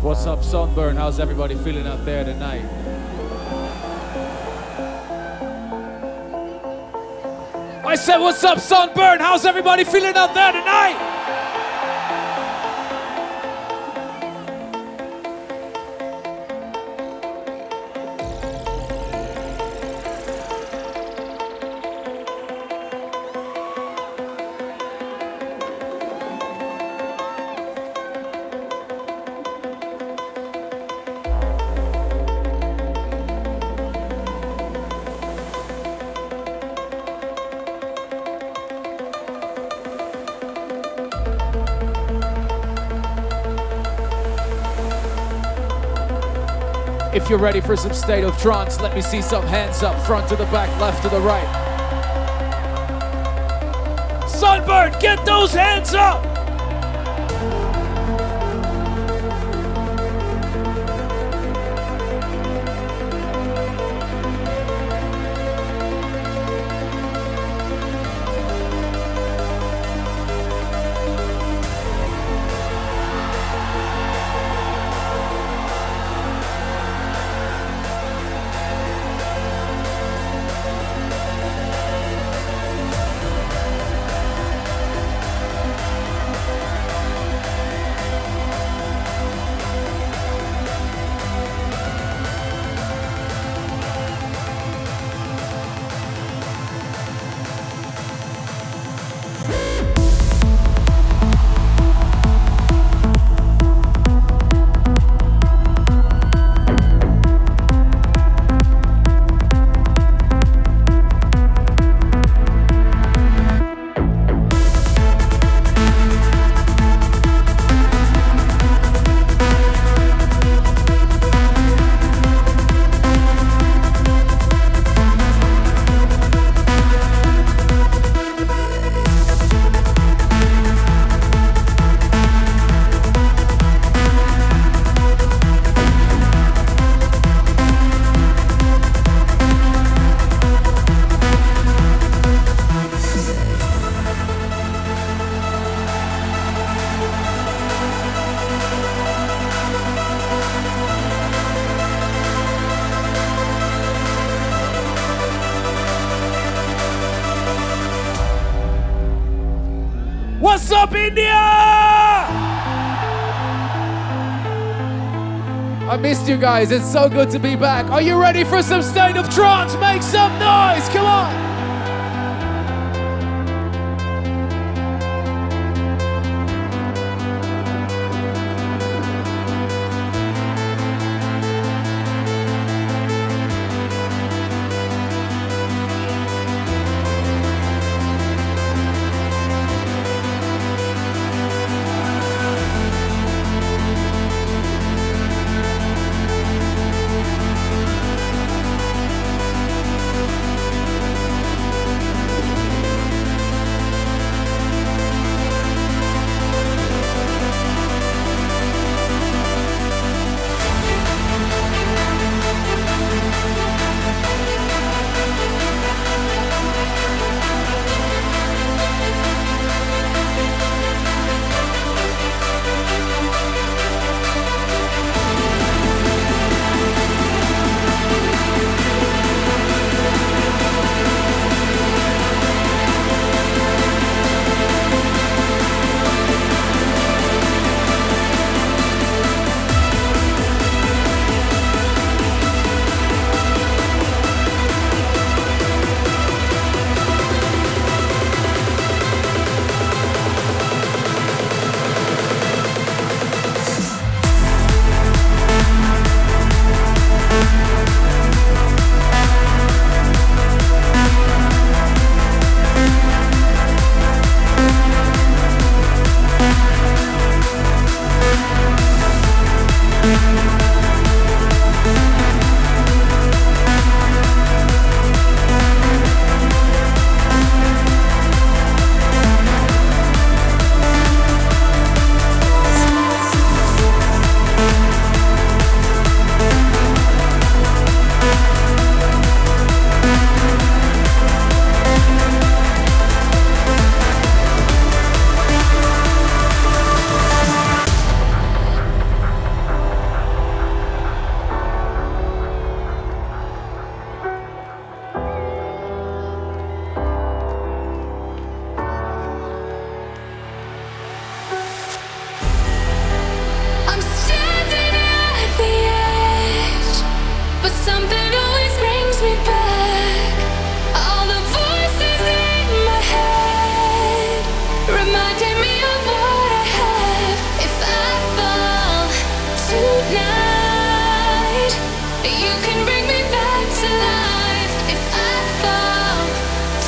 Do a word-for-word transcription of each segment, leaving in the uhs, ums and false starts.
What's up, Sunburn? How's everybody feeling out there tonight? I said, what's up, Sunburn? How's everybody feeling out there tonight? If you're ready for some state of trance, let me see some hands up, front to the back, left to the right. Sunburn, get those hands up! What's up, India? I missed you guys. It's so good to be back. Are you ready for some state of trance? Make some noise. Come on.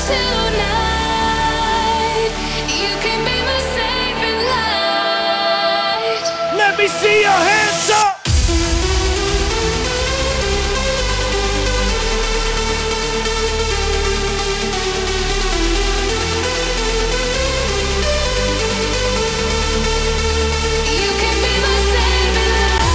tonight. You can be my saving light. Let me see your hands up. You can be my saving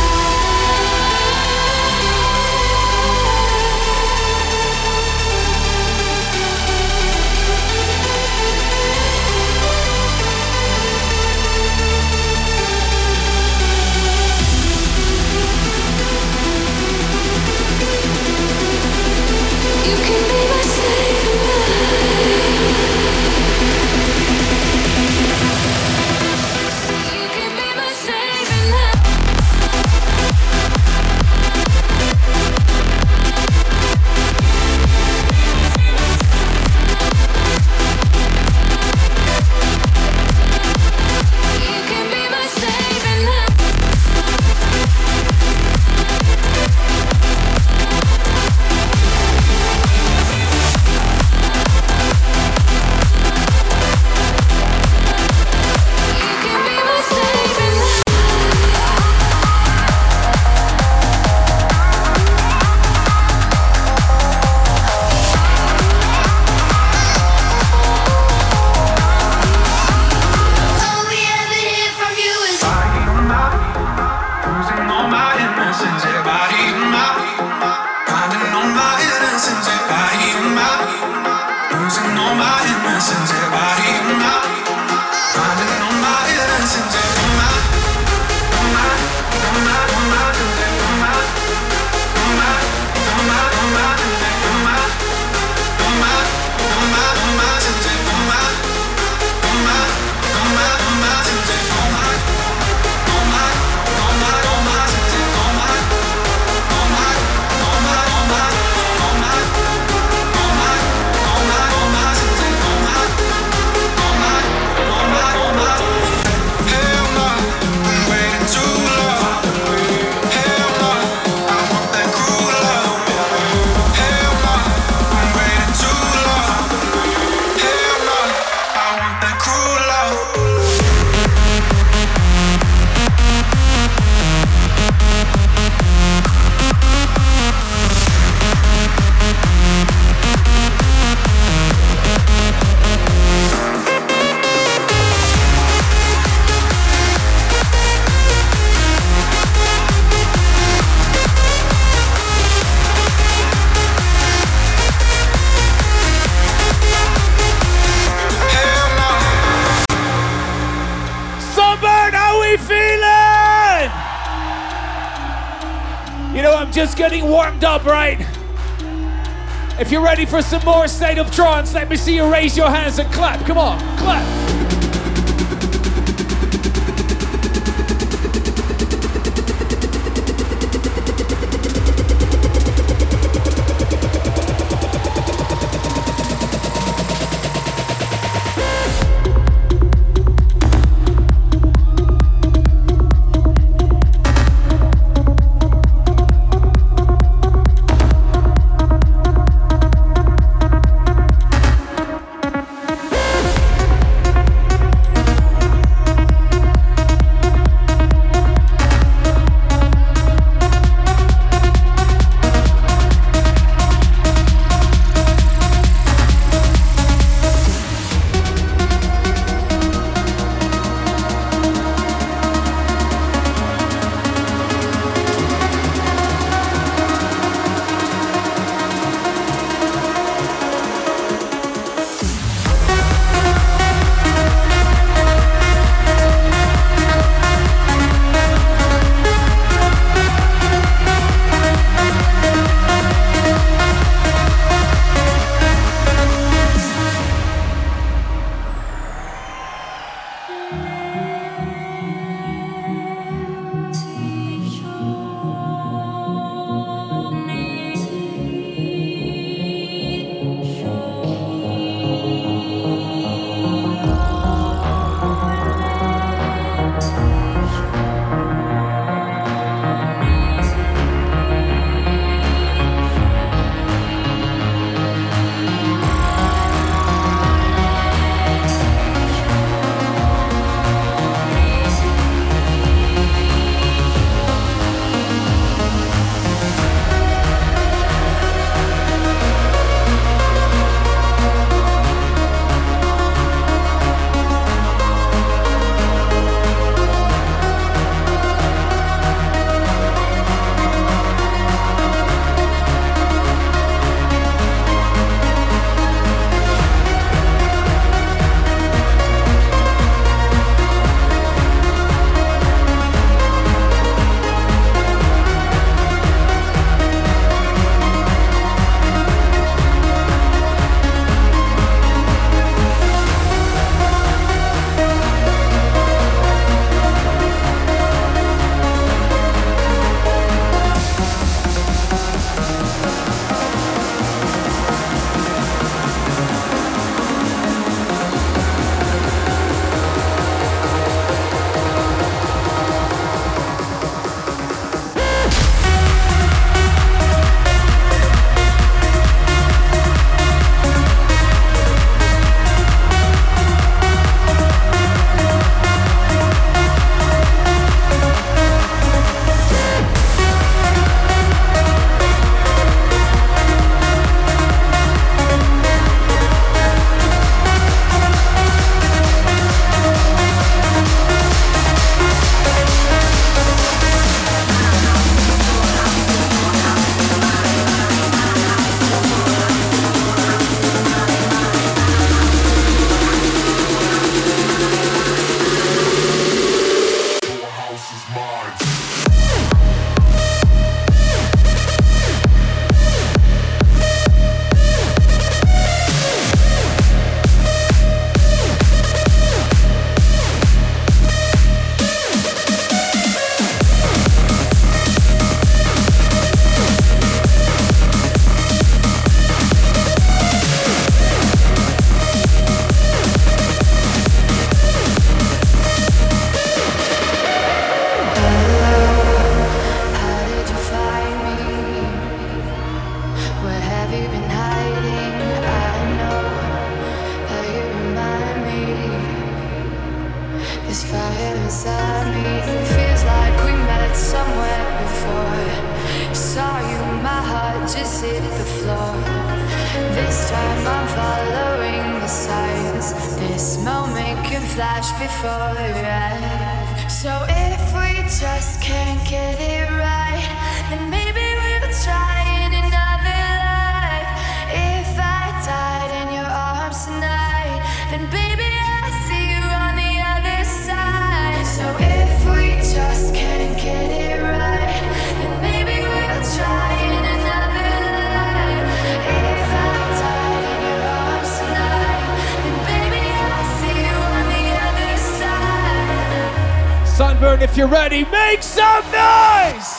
You can be my saving light. You can be my saving light. You can be my saving light. You can be my saving light. All we ever hear from you is Losing all my innocence, yeah, body my finding all my innocence, yeah, body my losing all my innocence, yeah, body my finding all my innocence, yeah, my my my my Sunburn, how we feeling? You know, I'm just getting warmed up, right? If you're ready for some more State of Trance, let me see you raise your hands and clap. Come on, clap. I'm following the signs. This moment can flash before your eyes. So if we just can't get it right, then maybe we'll try in another life. If I died in your arms tonight, then baby I'll see you on the other side. So if we just can't get it right, then maybe we'll try in another life. If I died in your arms tonight, then baby I'll see you on the other side. Sunburn, if you're ready, make some noise!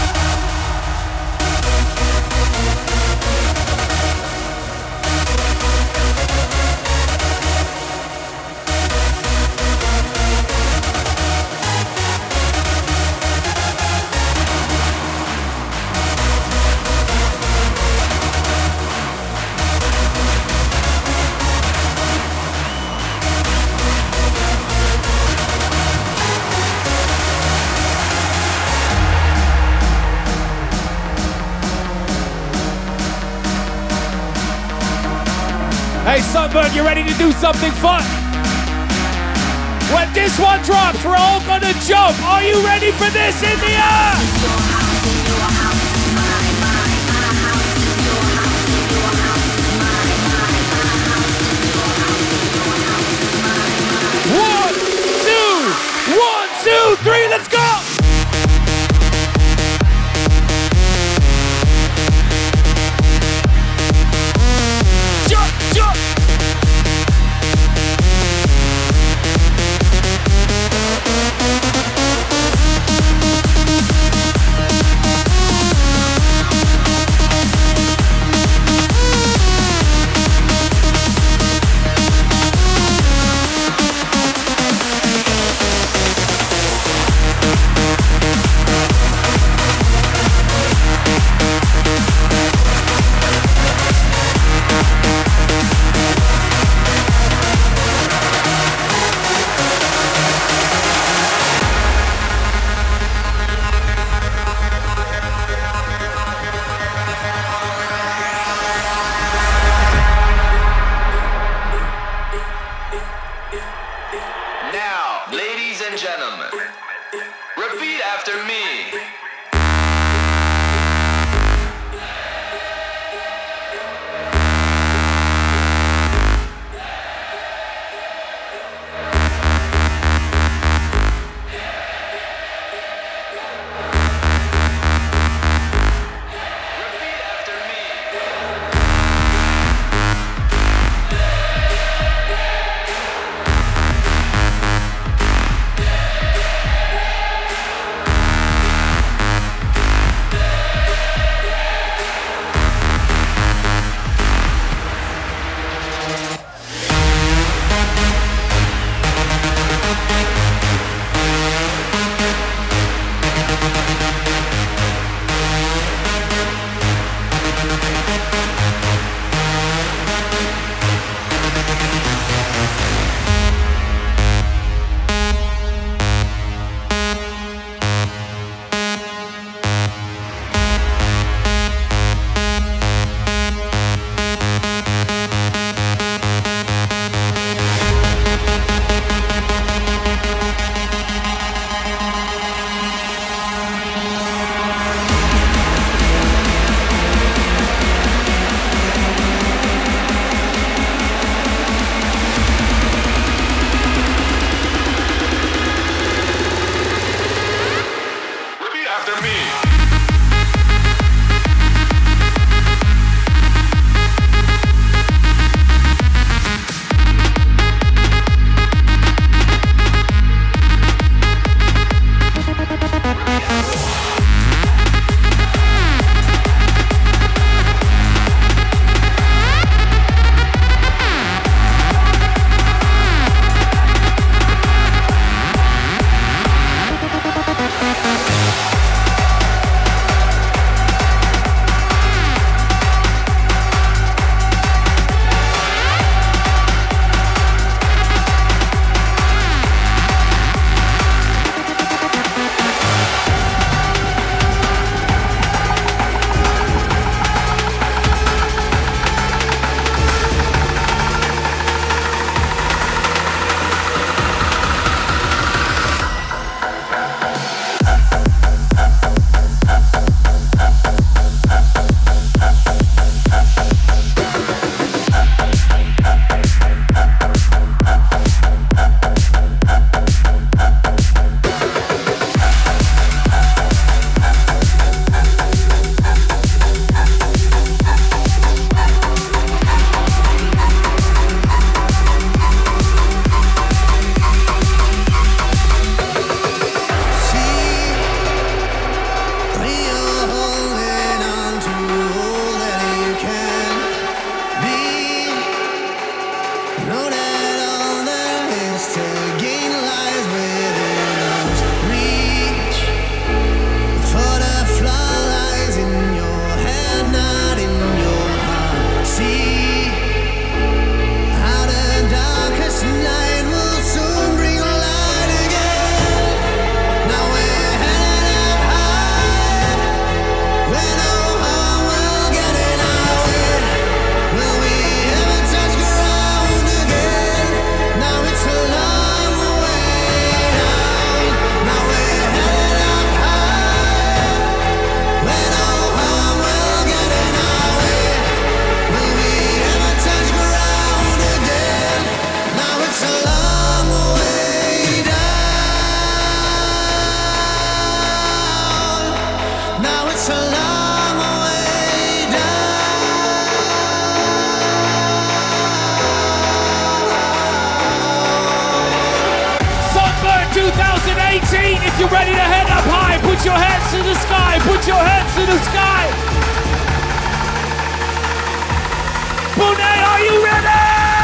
Hey Sunburn, you ready to do something fun? When this one drops, we're all gonna jump. Are you ready for this in the air? One, two, one, two, three, let's go! Jump, jump! eighteen, if you're ready to head up high, put your hands to the sky, put your hands to the sky. Pune, are you ready?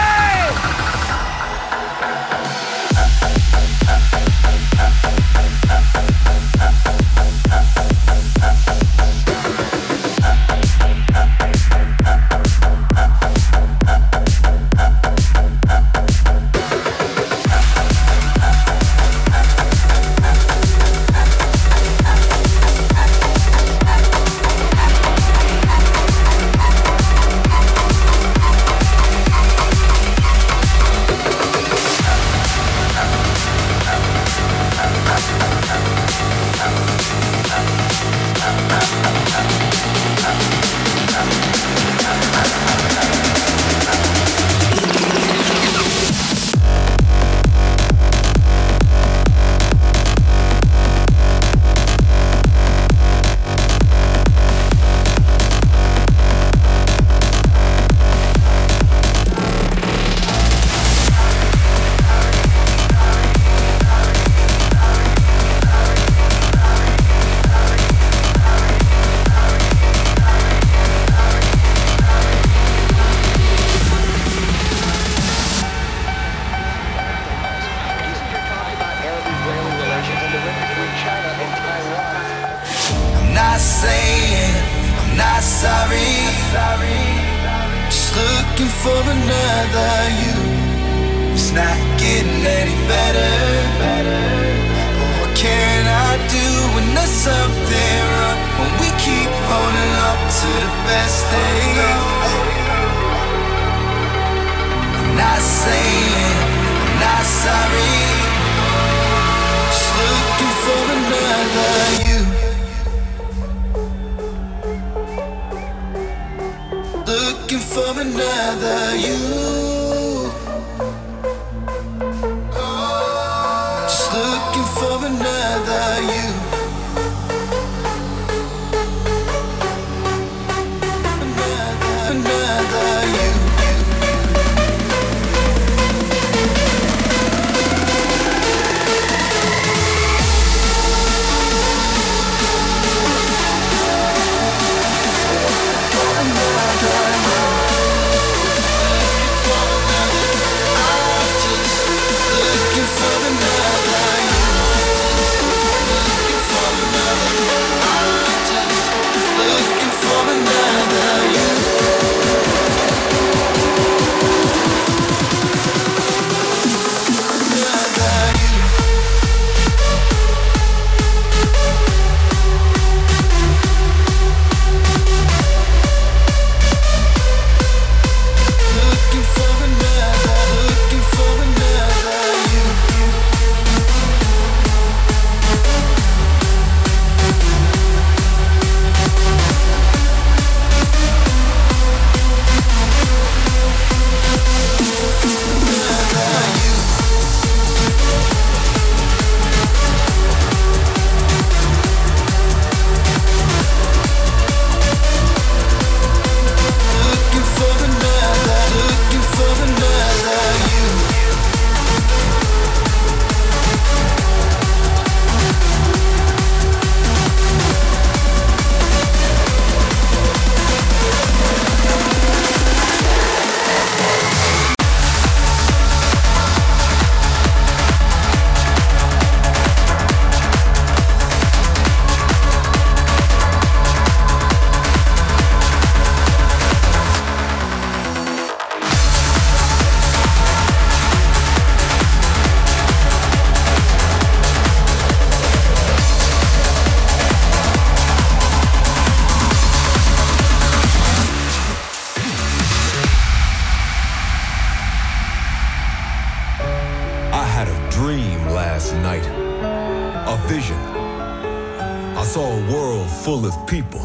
Full of people.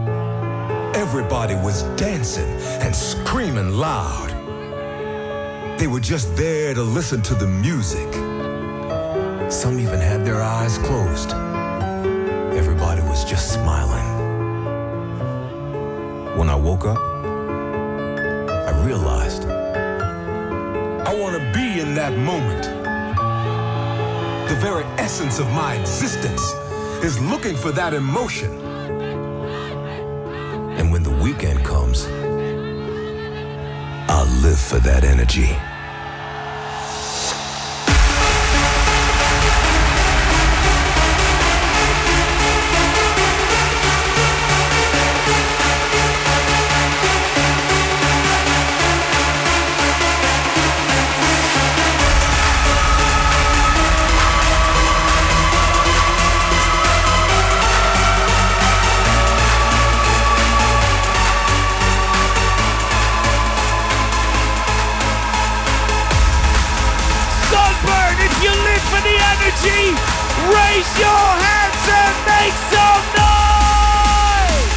Everybody was dancing and screaming loud. They were just there to listen to the music. Some even had their eyes closed. Everybody was just smiling. When I woke up, I realized I want to be in that moment. the very essence of my existence is looking for that emotion. And when the weekend comes, I'll live for that energy. Raise your hands and make some noise!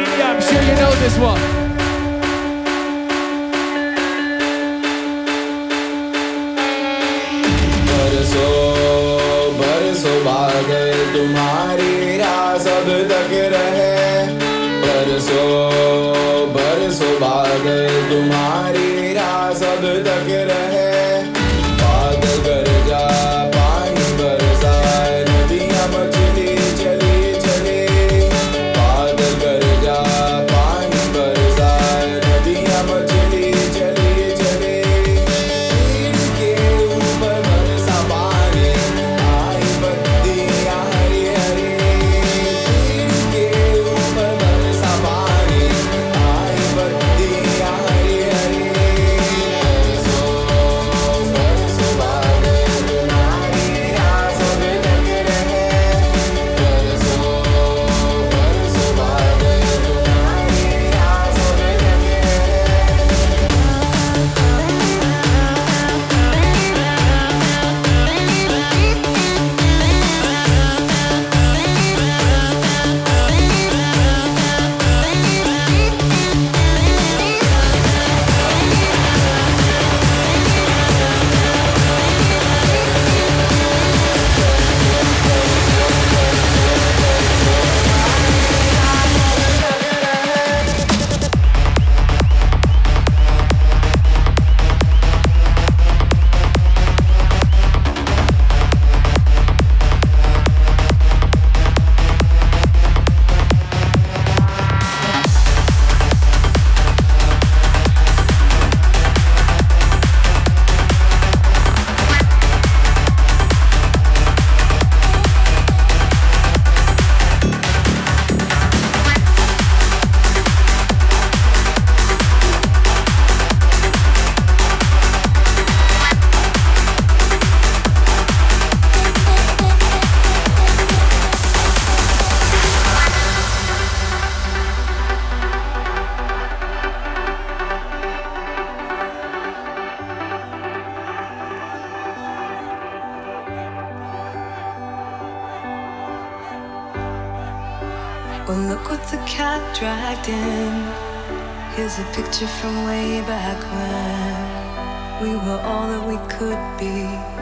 Romania. I'm sure you know this one. बरसो बरसो बादल तुम्हारी राह सब तक रहे बरसो बरसो बादल तुम्हारी राह सब तक रहे बादल गरजा पानी बरसाए नदियाँ मचली चली चली बादल गरजा पानी बरसाए नदियाँ मचली चली चली पीर के ऊपर बरसा पानी आई बत्तियाँ हरी हरी पीर के ऊपर बरसा पानी आई बत्तियाँ हरी हरी बरसो बरसो बादल तुम्हारी राह सब तक रहे बरसो बरसो बादल तुम्हारी राह सब तक रहे Well, look what the cat dragged in. Here's a picture from way back when we were all that we could be.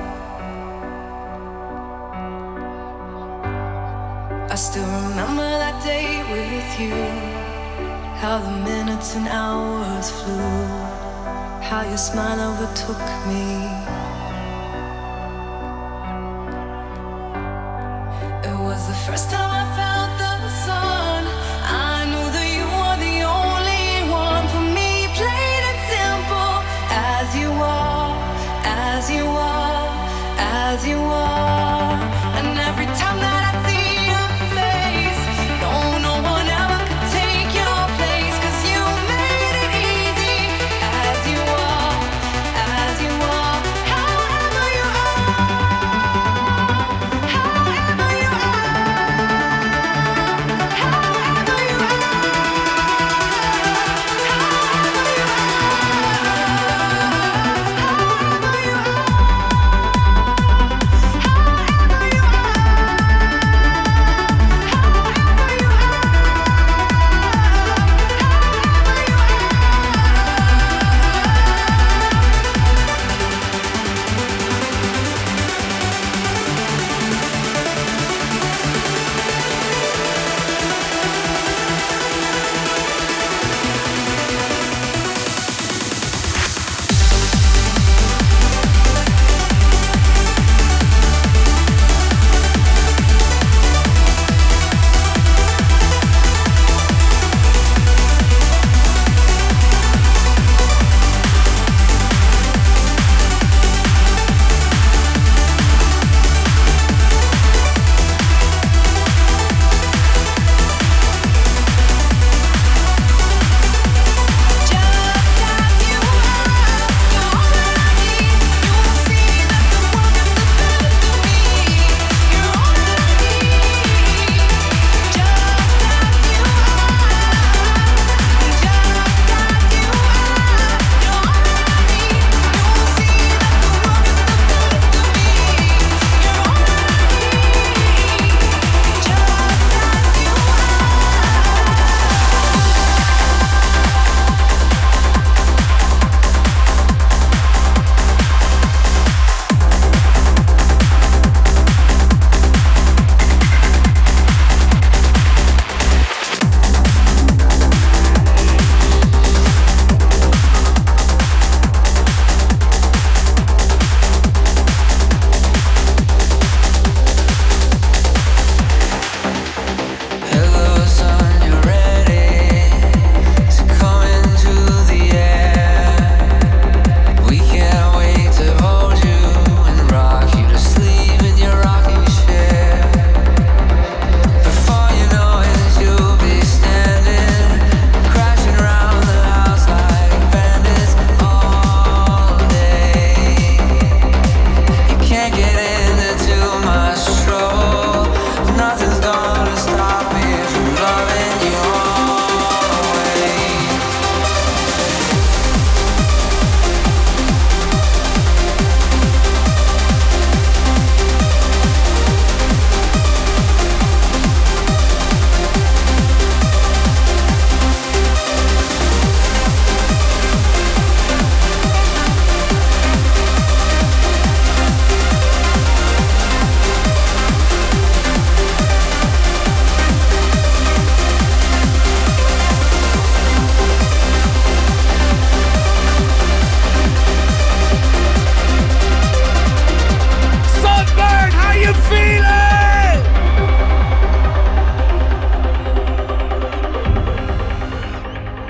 I still remember that day with you. How the minutes and hours flew. How your smile overtook me. It was the first time I felt the sun. I knew that you were the only one for me. Plain and simple, as you are, as you are, as you are. And every time that I see your face, no, no one ever could take your place. 'Cause you made it easy, as you are, as you are. However you are, however you are.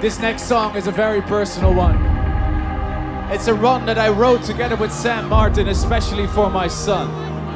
This next song is a very personal one. It's a run that I wrote together with Sam Martin, especially for my son.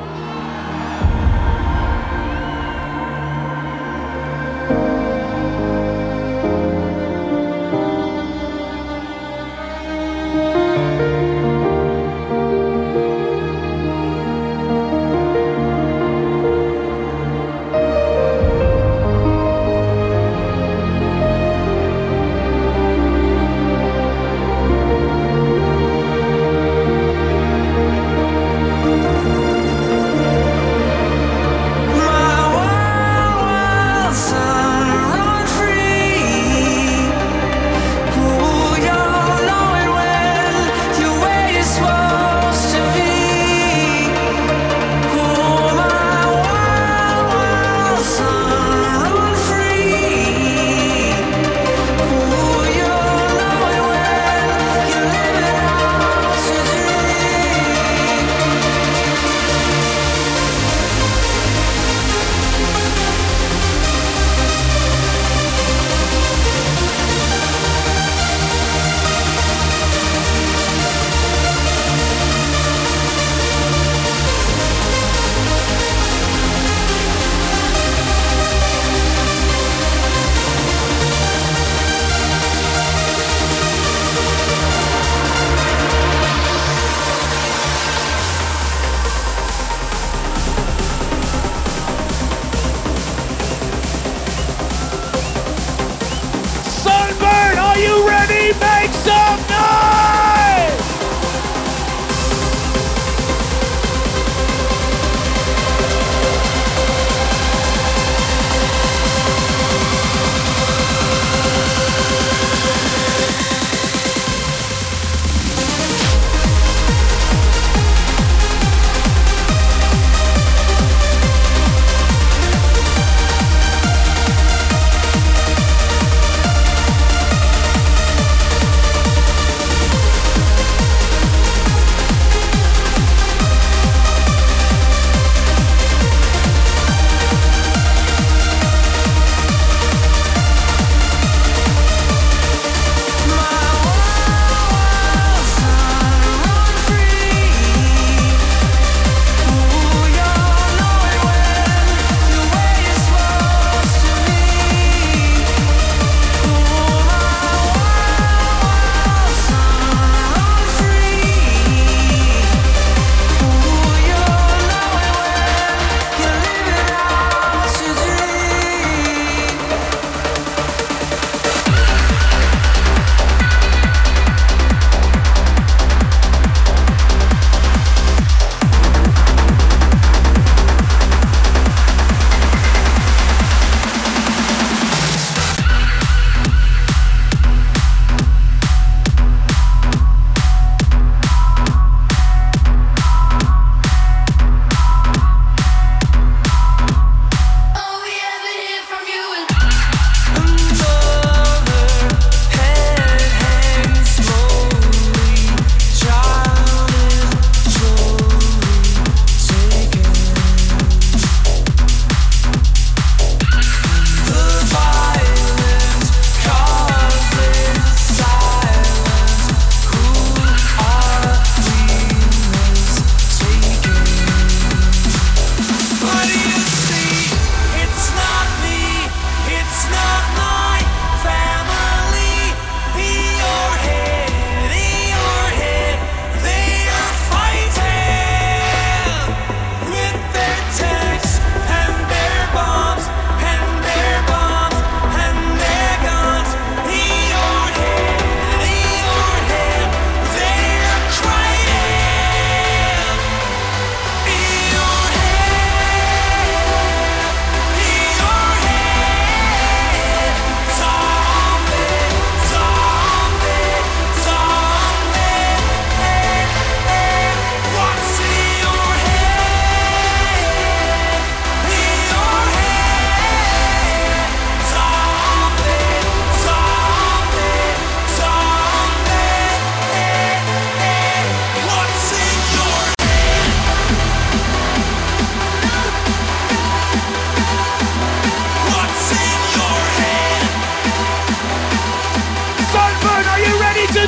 Make some noise!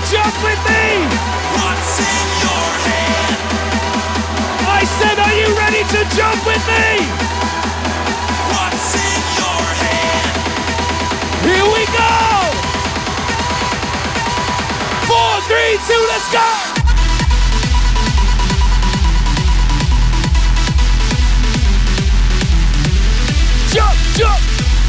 jump with me? What's in your head? I said, are you ready to jump with me? What's in your head? Here we go! Four, three, two, let's go! Jump, jump!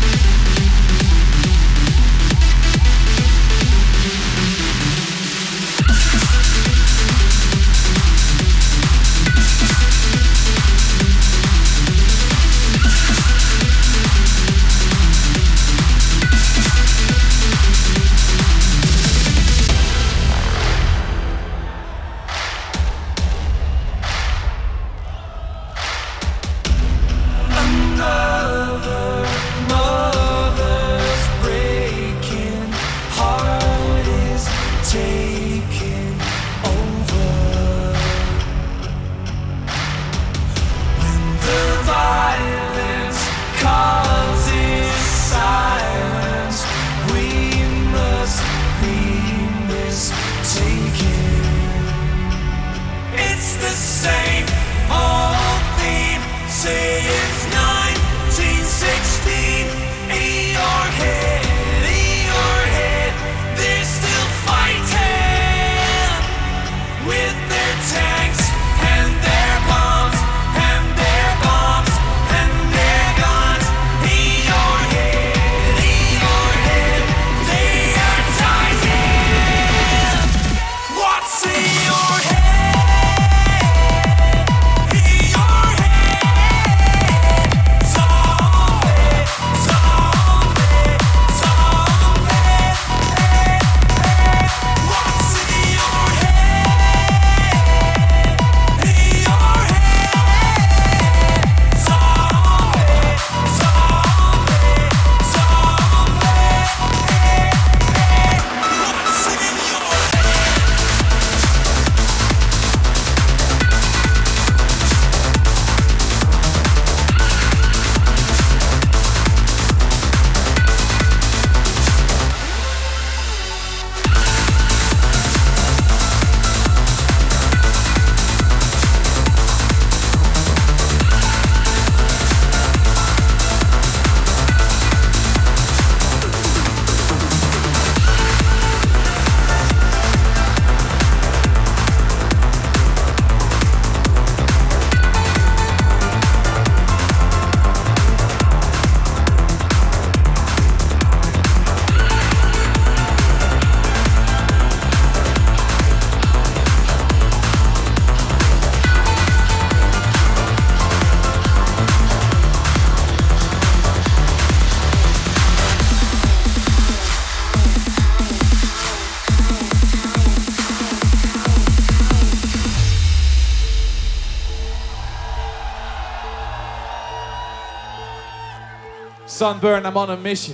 Sunburn, I'm on a mission.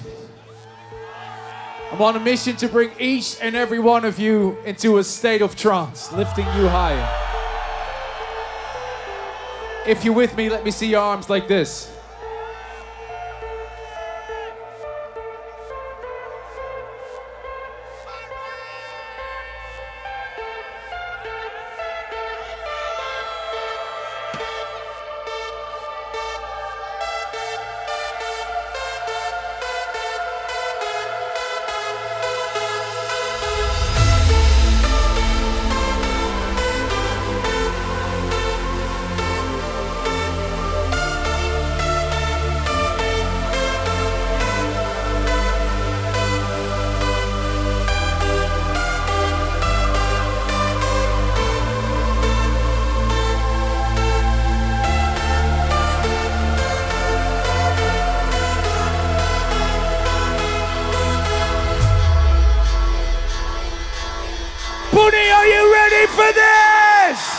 I'm on a mission to bring each and every one of you into a state of trance, lifting you higher. If you're with me, let me see your arms like this. Puni, are you ready for this?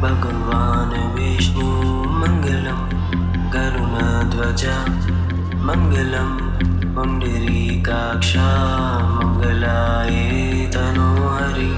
भगवान् विष्णु मङ्गलं गरुणध्वजा मङ्गलं पुण्डरीकाक्षा मङ्गलाय तनोहरि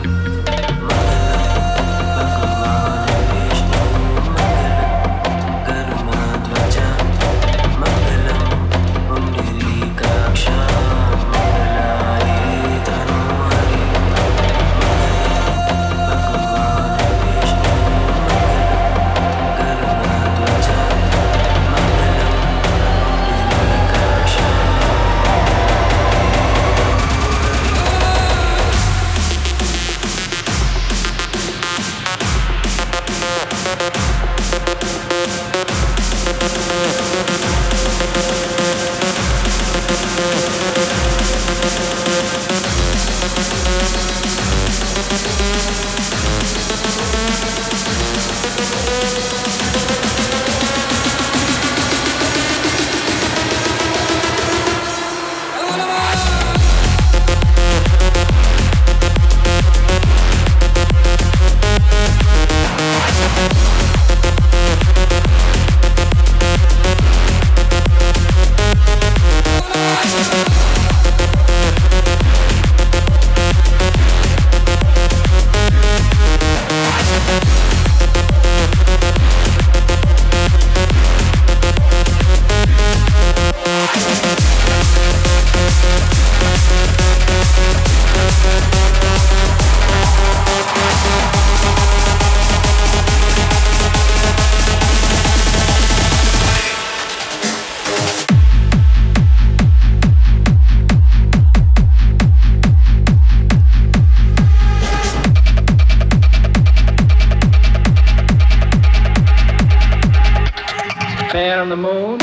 Man on the moon.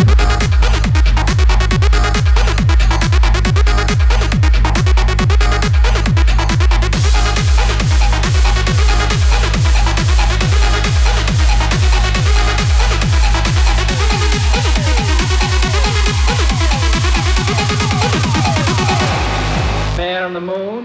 Man on the moon.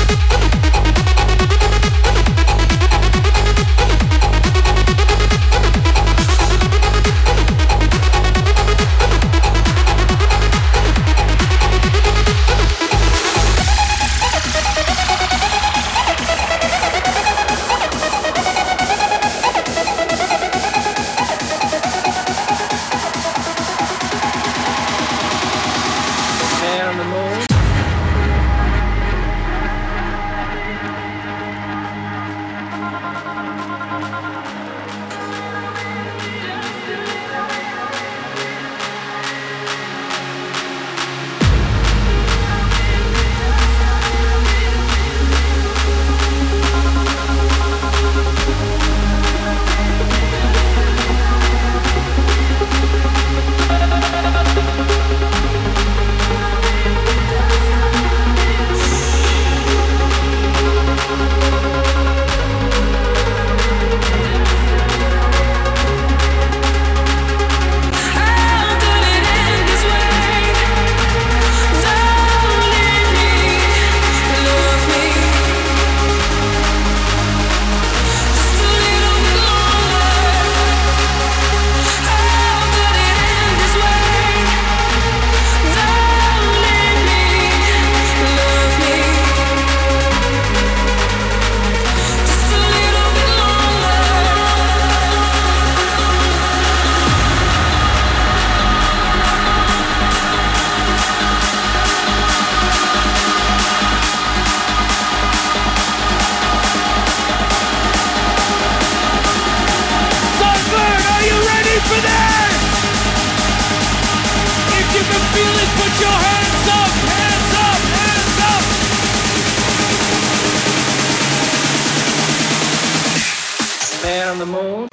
Man on the moon.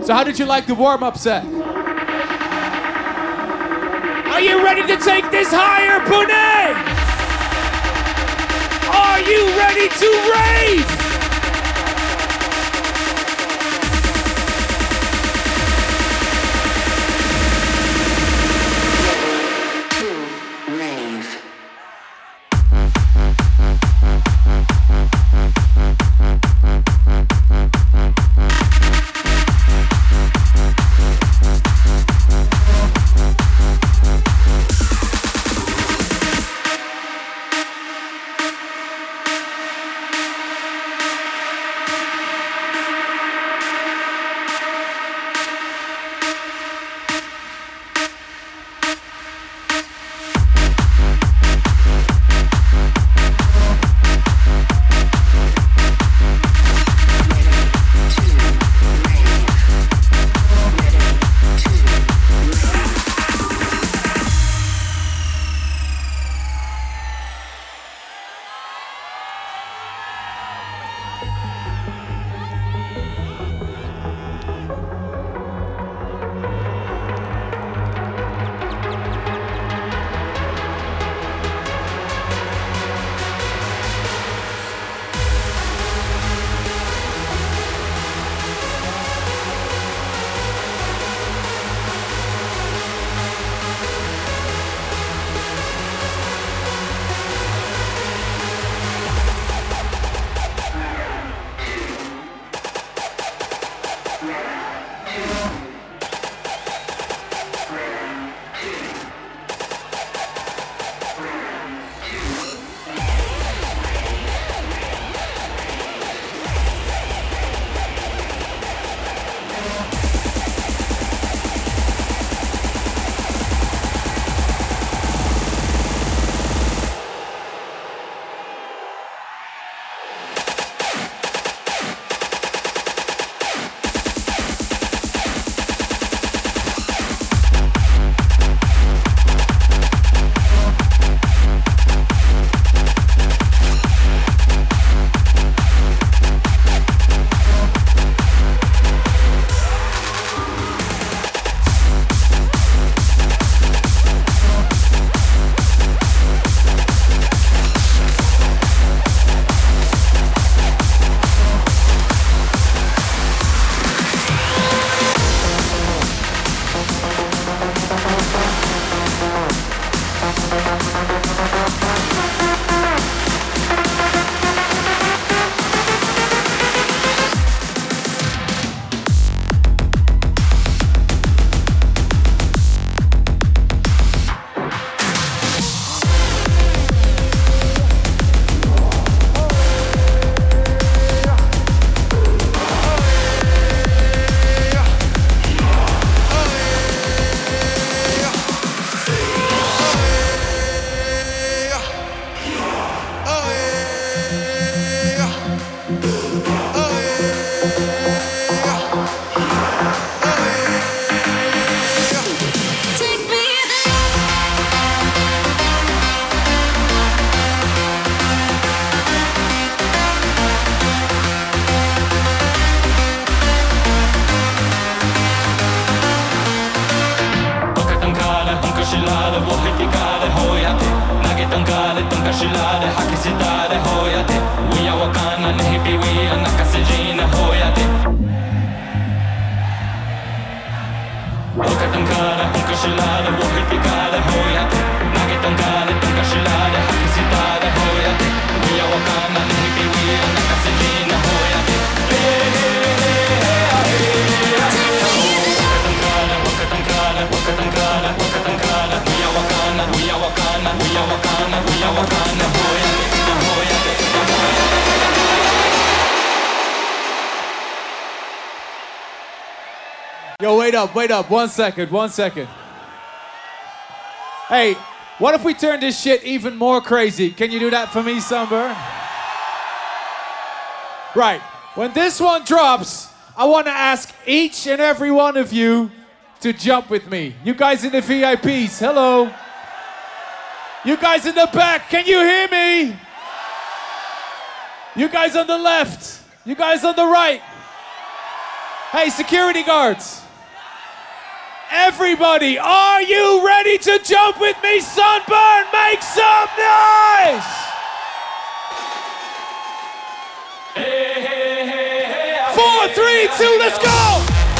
So how did you like the warm-up set? Are you ready to take this higher, Pune? Are you ready to rave? Yo, wait up, wait up. One second, one second. Hey, what if we turn this shit even more crazy? Can you do that for me, Sunburn? Right. When this one drops, I want to ask each and every one of you to jump with me. You guys in the V I Ps, hello. You guys in the back, can you hear me? You guys on the left. You guys on the right. Hey, security guards. Everybody, are you ready to jump with me? Sunburn, make some noise! Four, three, two, let's go!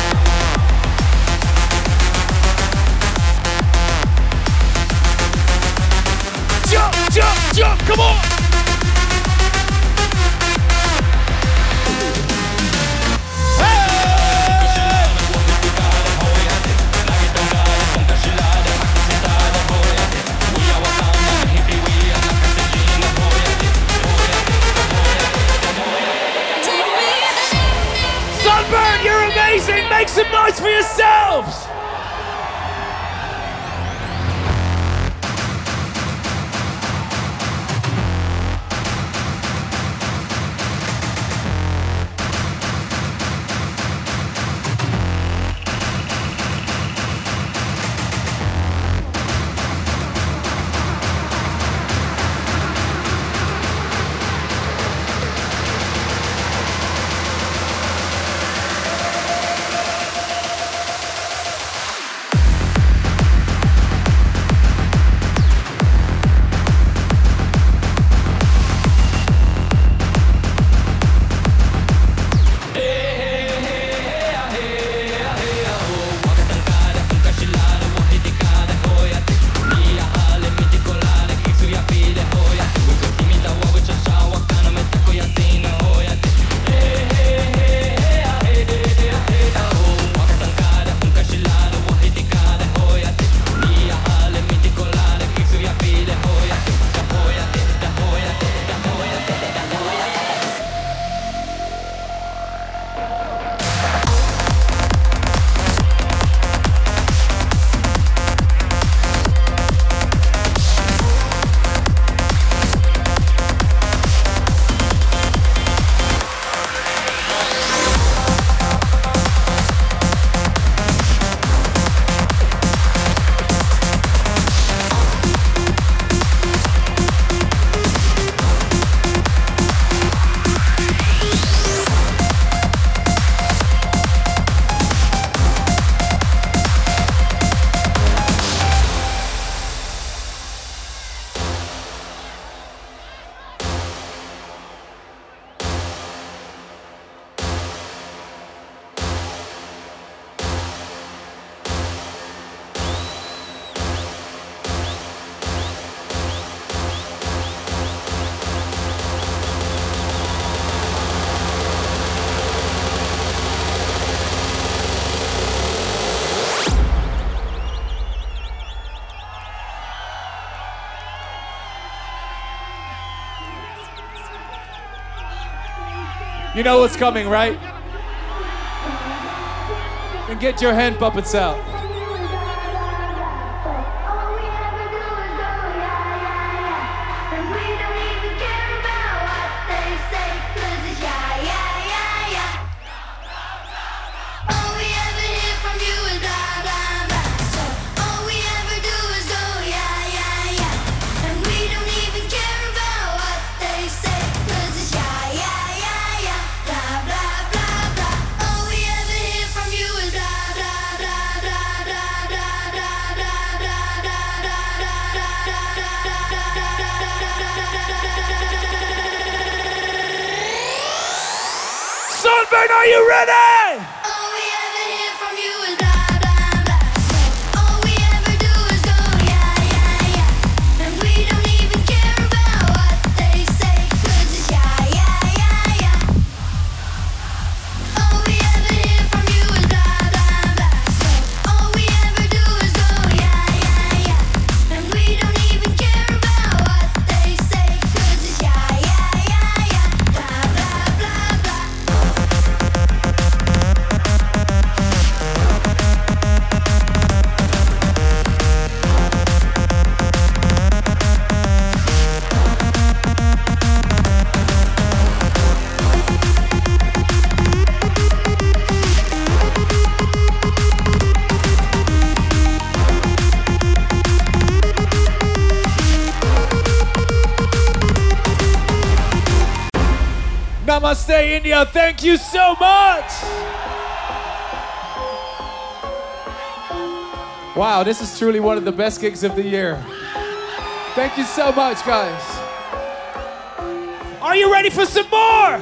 Jump, jump, jump, come on! Sunburn, you're amazing! Make some noise for yourselves! You know what's coming, right? And get your hand puppets out. Sunburn, are you ready? All we ever hear from you is blah, blah, blah. So all we ever do is go, yeah, yeah, yeah. And we don't even care about what they say, 'cause it's yeah, yeah, yeah, yeah. All we ever hear from you is blah, blah, blah. So all we ever do is go, yeah, yeah, yeah. And we don't even care about what they say, 'cause it's yeah, yeah, yeah, yeah. Blah, blah, blah, blah. Namaste, India. Thank you so much. Wow, this is truly one of the best gigs of the year. Thank you so much, guys. Are you ready for some more?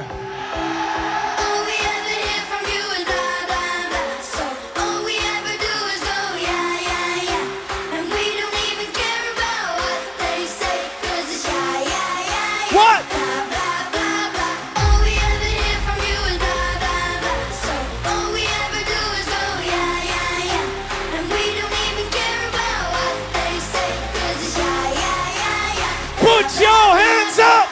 Put your hands up!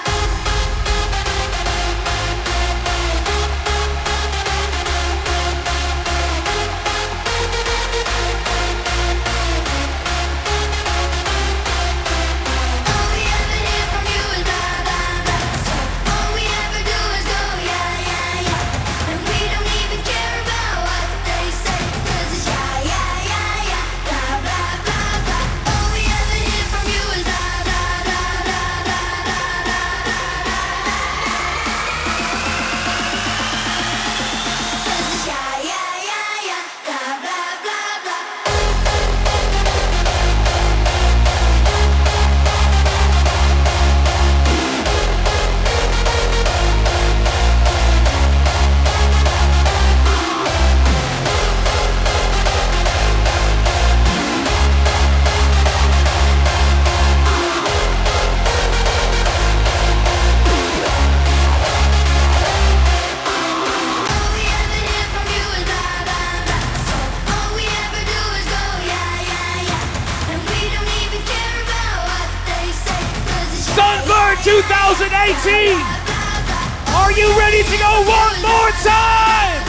twenty eighteen! Are you ready to go one more time?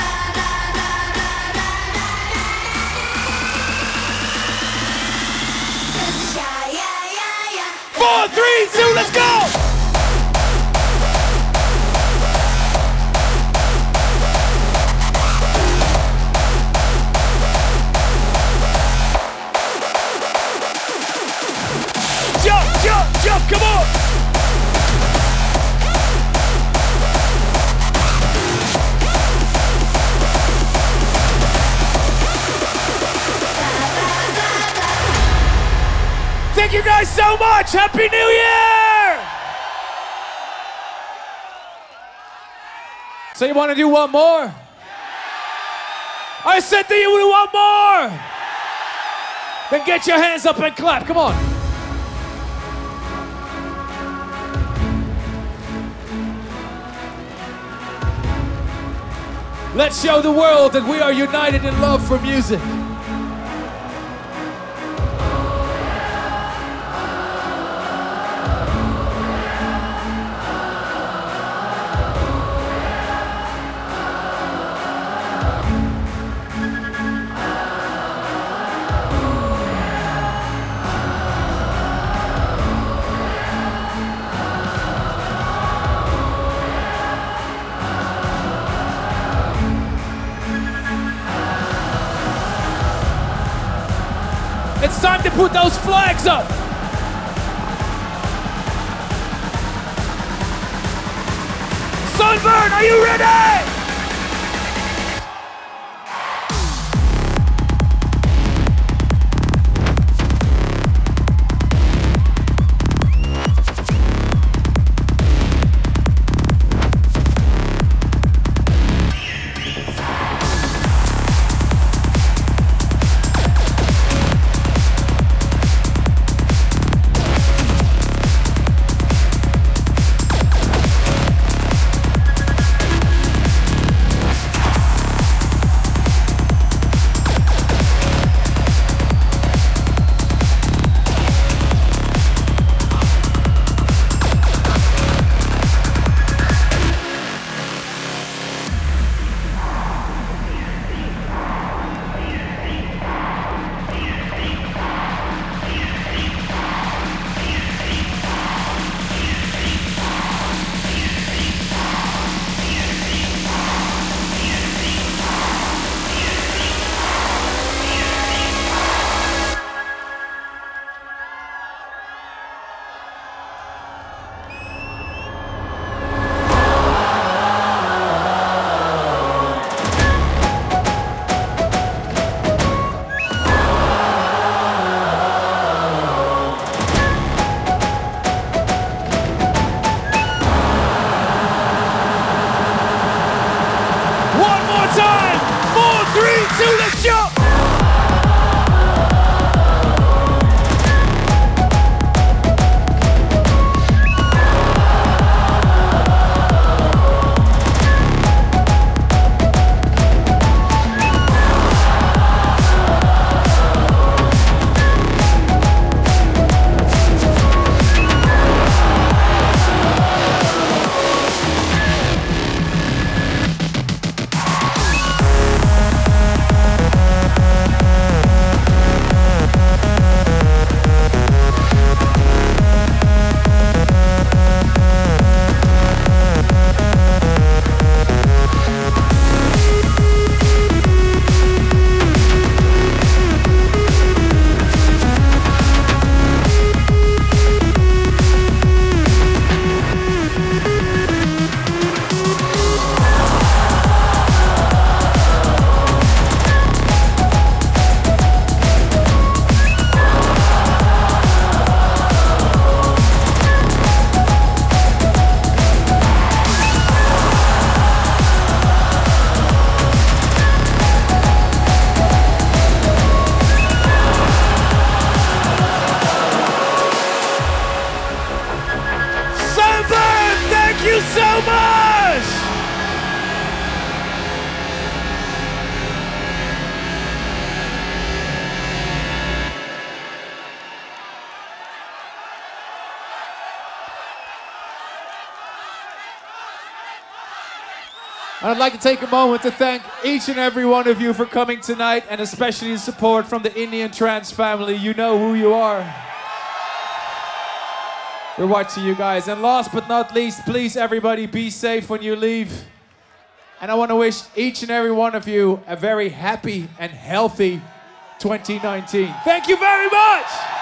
Four, three, two, let's go! Jump, jump, jump, come on! Thank you guys so much! Happy New Year! So you want to do one more? I said that you want more! Then get your hands up and clap, come on! Let's show the world that we are united in love for music. It's time to put those flags up. Sunburn, are you ready? Thank you so much! I'd like to take a moment to thank each and every one of you for coming tonight, and especially the support from the Indian Trance family. You know who you are. We're watching you guys. And last but not least, please everybody be safe when you leave. And I want to wish each and every one of you a very happy and healthy twenty nineteen. Thank you very much!